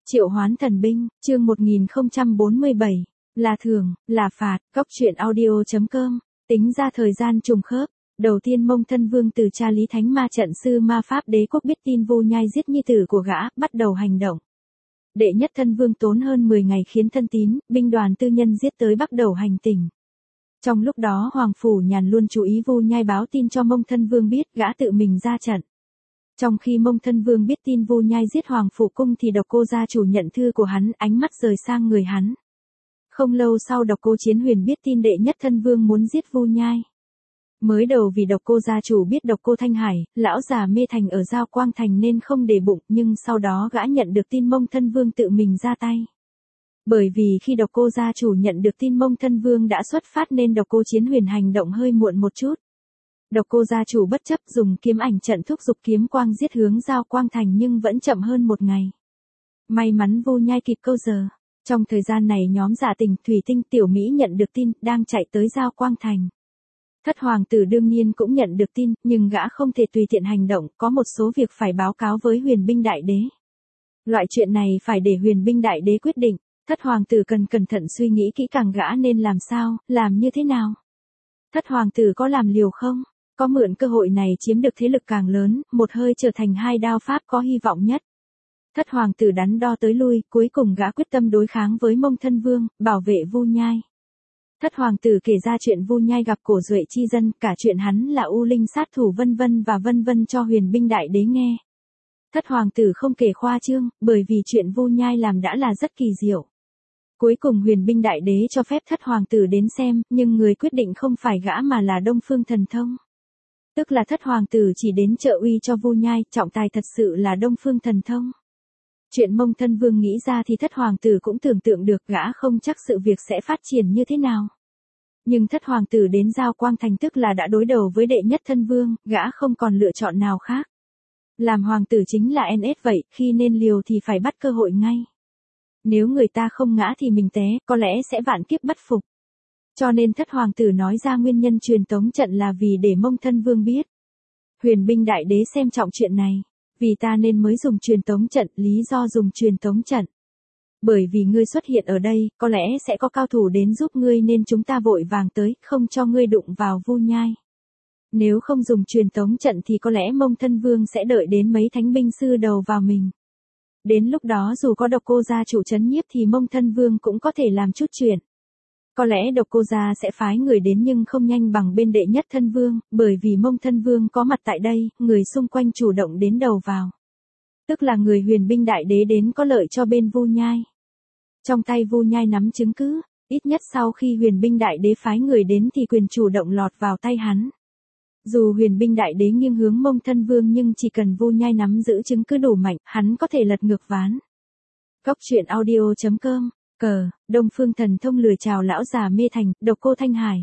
Triệu hoán thần binh, chương 1047, là thưởng, là phạt, góc truyện audio.com, tính ra thời gian trùng khớp. Đầu tiên Mông Thân Vương từ cha Lý Thánh Ma trận sư ma pháp đế quốc biết tin Vu Nhai giết nhi tử của gã, bắt đầu hành động. Đệ nhất thân vương tốn hơn 10 ngày khiến thân tín, binh đoàn tư nhân giết tới bắt đầu hành tỉnh. Trong lúc đó Hoàng Phủ Nhàn luôn chú ý Vu Nhai báo tin cho Mông Thân Vương biết, gã tự mình ra trận. Trong khi Mông Thân Vương biết tin Vu Nhai giết Hoàng Phủ Cung thì Độc Cô gia chủ nhận thư của hắn, ánh mắt rời sang người hắn. Không lâu sau Độc Cô Chiến Huyền biết tin đệ nhất thân vương muốn giết Vu Nhai. Mới đầu vì Độc Cô gia chủ biết Độc Cô Thanh Hải, lão già Mê Thành ở Giao Quang Thành nên không để bụng, nhưng sau đó gã nhận được tin Mông Thân Vương tự mình ra tay. Bởi vì khi Độc Cô gia chủ nhận được tin Mông Thân Vương đã xuất phát nên Độc Cô Chiến Huyền hành động hơi muộn một chút. Độc Cô gia chủ bất chấp dùng kiếm ảnh trận thúc giục kiếm quang giết hướng Giao Quang Thành nhưng vẫn chậm hơn một ngày. May mắn Vu Nhai kịp câu giờ. Trong thời gian này nhóm Dạ Tình, Thủy Tinh, Tiểu Mỹ nhận được tin, đang chạy tới Giao Quang Thành. Thất hoàng tử đương nhiên cũng nhận được tin, nhưng gã không thể tùy tiện hành động, có một số việc phải báo cáo với Huyền binh đại đế. Loại chuyện này phải để Huyền binh đại đế quyết định, thất hoàng tử cần cẩn thận suy nghĩ kỹ càng gã nên làm sao, làm như thế nào. Thất hoàng tử có làm liều không? Có mượn cơ hội này chiếm được thế lực càng lớn, một hơi trở thành hai đao pháp có hy vọng nhất. Thất hoàng tử đắn đo tới lui, cuối cùng gã quyết tâm đối kháng với Mông Thân Vương, bảo vệ Vu Nhai. Thất hoàng tử kể ra chuyện Vu Nhai gặp Cổ Duệ chi dân, cả chuyện hắn là U Linh sát thủ vân vân cho Huyền binh đại đế nghe. Thất hoàng tử không kể khoa trương, bởi vì chuyện Vu Nhai làm đã là rất kỳ diệu. Cuối cùng Huyền binh đại đế cho phép thất hoàng tử đến xem, nhưng người quyết định không phải gã mà là Đông Phương Thần Thông. Tức là thất hoàng tử chỉ đến trợ uy cho Vu Nhai, trọng tài thật sự là Đông Phương Thần Thông. Chuyện Mông Thân Vương nghĩ ra thì thất hoàng tử cũng tưởng tượng được, gã không chắc sự việc sẽ phát triển như thế nào. Nhưng thất hoàng tử đến Giao Quang Thành tức là đã đối đầu với đệ nhất thân vương, gã không còn lựa chọn nào khác. Làm hoàng tử chính là NS vậy, khi nên liều thì phải bắt cơ hội ngay. Nếu người ta không ngã thì mình té, có lẽ sẽ vạn kiếp bất phục. Cho nên thất hoàng tử nói ra nguyên nhân truyền tống trận là vì để Mông Thân Vương biết. Huyền binh đại đế xem trọng chuyện này. Vì ta nên mới dùng truyền tống trận, lý do dùng truyền tống trận. Bởi vì ngươi xuất hiện ở đây, có lẽ sẽ có cao thủ đến giúp ngươi nên chúng ta vội vàng tới, không cho ngươi đụng vào Vu Nhai. Nếu không dùng truyền tống trận thì có lẽ Mông Thân Vương sẽ đợi đến mấy thánh binh sư đầu vào mình. Đến lúc đó dù có Độc Cô gia chủ trấn nhiếp thì Mông Thân Vương cũng có thể làm chút chuyện. Có lẽ Độc Cô gia sẽ phái người đến nhưng không nhanh bằng bên đệ nhất thân vương, bởi vì Mông Thân Vương có mặt tại đây, người xung quanh chủ động đến đầu vào. Tức là người Huyền binh đại đế đến có lợi cho bên Vu Nhai. Trong tay Vu Nhai nắm chứng cứ, ít nhất sau khi Huyền binh đại đế phái người đến thì quyền chủ động lọt vào tay hắn. Dù Huyền binh đại đế nghiêng hướng Mông Thân Vương nhưng chỉ cần Vu Nhai nắm giữ chứng cứ đủ mạnh, hắn có thể lật ngược ván. Góc truyện audio.com. Đông Phương Thần Thông lừa chào lão già Mê Thành, Độc Cô Thanh Hải.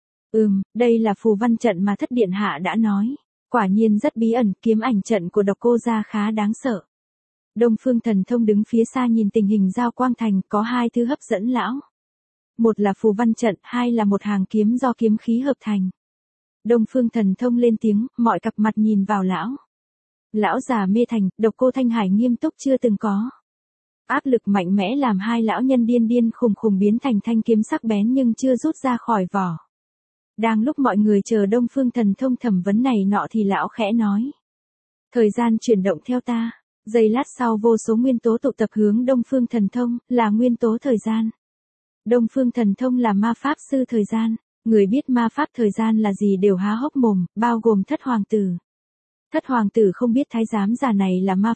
Đây là phù văn trận mà thất điện hạ đã nói. Quả nhiên rất bí ẩn, kiếm ảnh trận của Độc Cô gia khá đáng sợ. Đông Phương Thần Thông đứng phía xa nhìn tình hình Giao Quang Thành, có hai thứ hấp dẫn lão. Một là phù văn trận, hai là một hàng kiếm do kiếm khí hợp thành. Đông Phương Thần Thông lên tiếng, mọi cặp mặt nhìn vào lão. Lão già Mê Thành, Độc Cô Thanh Hải nghiêm túc chưa từng có. Áp lực mạnh mẽ làm hai lão nhân điên khùng biến thành thanh kiếm sắc bén nhưng chưa rút ra khỏi vỏ. Đang lúc mọi người chờ Đông Phương Thần Thông thẩm vấn này nọ thì lão khẽ nói. Thời gian chuyển động theo ta. Giây lát sau vô số nguyên tố tụ tập hướng Đông Phương Thần Thông, là nguyên tố thời gian. Đông Phương Thần Thông là ma pháp sư thời gian. Người biết ma pháp thời gian là gì đều há hốc mồm, bao gồm thất hoàng tử. Thất hoàng tử không biết thái giám già này là ma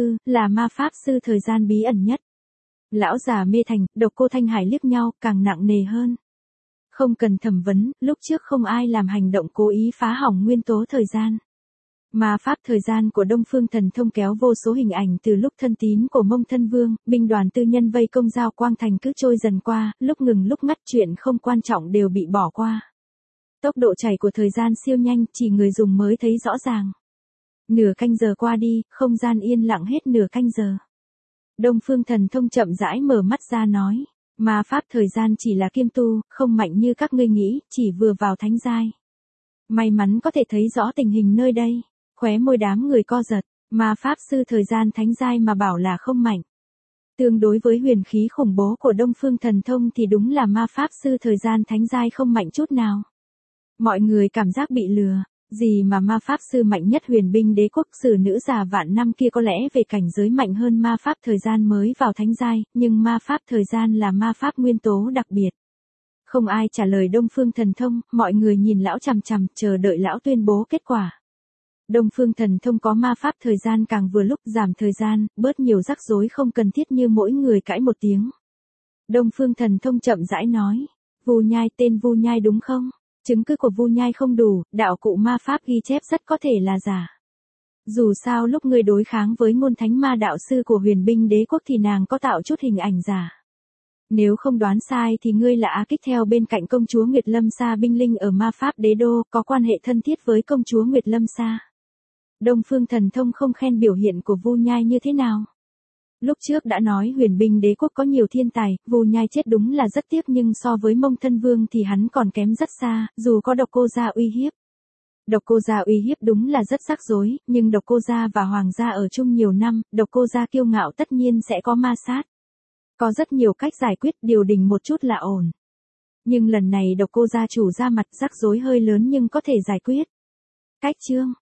pháp sư thời gian bí ẩn nhất. Lão già Mê Thành, Độc Cô Thanh Hải liếc nhau, càng nặng nề hơn. Không cần thẩm vấn, lúc trước không ai làm hành động cố ý phá hỏng nguyên tố thời gian. Ma pháp thời gian của Đông Phương Thần Thông kéo vô số hình ảnh từ lúc thân tín của Mông Thân Vương, binh đoàn tư nhân vây công Giao Quang Thành cứ trôi dần qua, lúc ngừng lúc ngắt chuyện không quan trọng đều bị bỏ qua. Tốc độ chảy của thời gian siêu nhanh, chỉ người dùng mới thấy rõ ràng. Nửa canh giờ qua đi, không gian yên lặng hết nửa canh giờ. Đông Phương Thần Thông chậm rãi mở mắt ra nói, ma pháp thời gian chỉ là kiêm tu, không mạnh như các ngươi nghĩ, chỉ vừa vào thánh giai. May mắn có thể thấy rõ tình hình nơi đây, khóe môi đám người co giật, ma pháp sư thời gian thánh giai mà bảo là không mạnh. Tương đối với huyền khí khủng bố của Đông Phương Thần Thông thì đúng là ma pháp sư thời gian thánh giai không mạnh chút nào. Mọi người cảm giác bị lừa, gì mà ma pháp sư mạnh nhất huyền binh đế quốc sử nữ già vạn năm kia có lẽ về cảnh giới mạnh hơn ma pháp thời gian mới vào thánh giai, nhưng ma pháp thời gian là ma pháp nguyên tố đặc biệt. Không ai trả lời Đông Phương Thần Thông, mọi người nhìn lão chằm chằm, chờ đợi lão tuyên bố kết quả. Đông Phương Thần Thông có ma pháp thời gian càng vừa lúc giảm thời gian, bớt nhiều rắc rối không cần thiết như mỗi người cãi một tiếng. Đông Phương Thần Thông chậm rãi nói, Vu Nhai tên Vu Nhai đúng không? Chứng cứ của Vu Nhai không đủ, đạo cụ ma pháp ghi chép rất có thể là giả. Dù sao lúc ngươi đối kháng với ngôn thánh ma đạo sư của huyền binh đế quốc thì nàng có tạo chút hình ảnh giả. Nếu không đoán sai thì ngươi là Á Kích theo bên cạnh công chúa Nguyệt Lâm Sa binh linh ở ma pháp đế đô, có quan hệ thân thiết với công chúa Nguyệt Lâm Sa. Đông Phương Thần Thông không khen biểu hiện của Vu Nhai như thế nào. Lúc trước đã nói huyền binh đế quốc có nhiều thiên tài, Vu Nhai chết đúng là rất tiếc nhưng so với Mông Thân Vương thì hắn còn kém rất xa, dù có Độc Cô Gia uy hiếp. Độc Cô Gia uy hiếp đúng là rất rắc rối, nhưng Độc Cô Gia và Hoàng gia ở chung nhiều năm, Độc Cô Gia kiêu ngạo tất nhiên sẽ có ma sát. Có rất nhiều cách giải quyết, điều đình một chút là ổn. Nhưng lần này Độc Cô Gia chủ ra mặt rắc rối hơi lớn nhưng có thể giải quyết. Cách chương